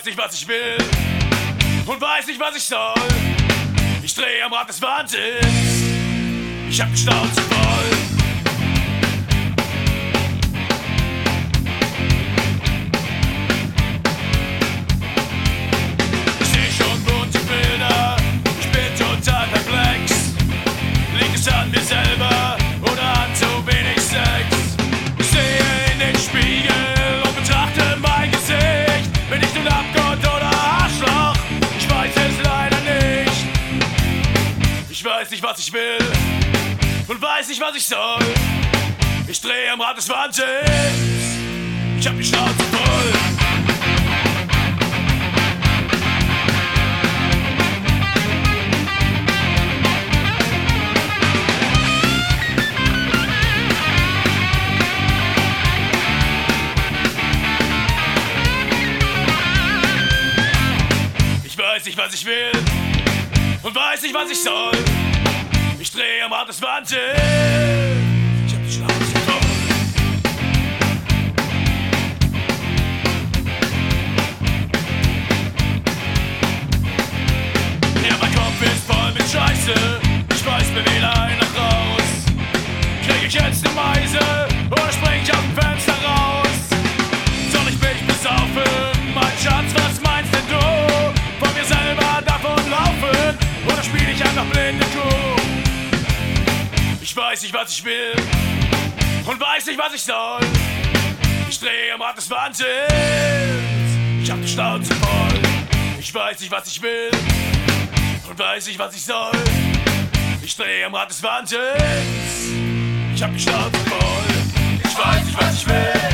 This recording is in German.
nicht, was ich will und weiß nicht, was ich soll. Ich drehe am Rad des Wahnsinns, ich hab die Schnauze voll. Ich seh schon bunte Bilder, ich bin total perplex. Liegt es an mir selber oder an zu wenig Sex? Ich sehe in den Spiegel und betrachte mein Gesicht. Bin ich nun Abgott oder Arschloch? Ich weiß es leider nicht. Ich weiß nicht, was ich will und weiß nicht, was ich soll. Ich drehe am Rad des Wahnsinns, ich hab die Schnauze voll. Ich weiß nicht, was ich will und weiß nicht, was ich soll. Ich drehe am Rad des Wahnsinns, ich hab die Schnauze voll. Ja, mein Kopf ist voll mit Scheiße, ich weiß mir wieder einen noch raus. Krieg ich jetzt ne Meise oder spring ich aus dem Fenster raus? Soll ich mich besaufen, mein Schatz, was meinst denn du? Von mir selber davonlaufen oder spiel ich einfach blinde Kuh? Ich weiß nicht, was ich will und weiß nicht, was ich soll. Ich drehe am Rad des Wahnsinns, ich hab die Schnauze voll. Ich weiß nicht, was ich will und weiß nicht, was ich soll. Ich drehe am Rad des Wahnsinns, ich hab die Schnauze voll. Ich weiß nicht, was ich will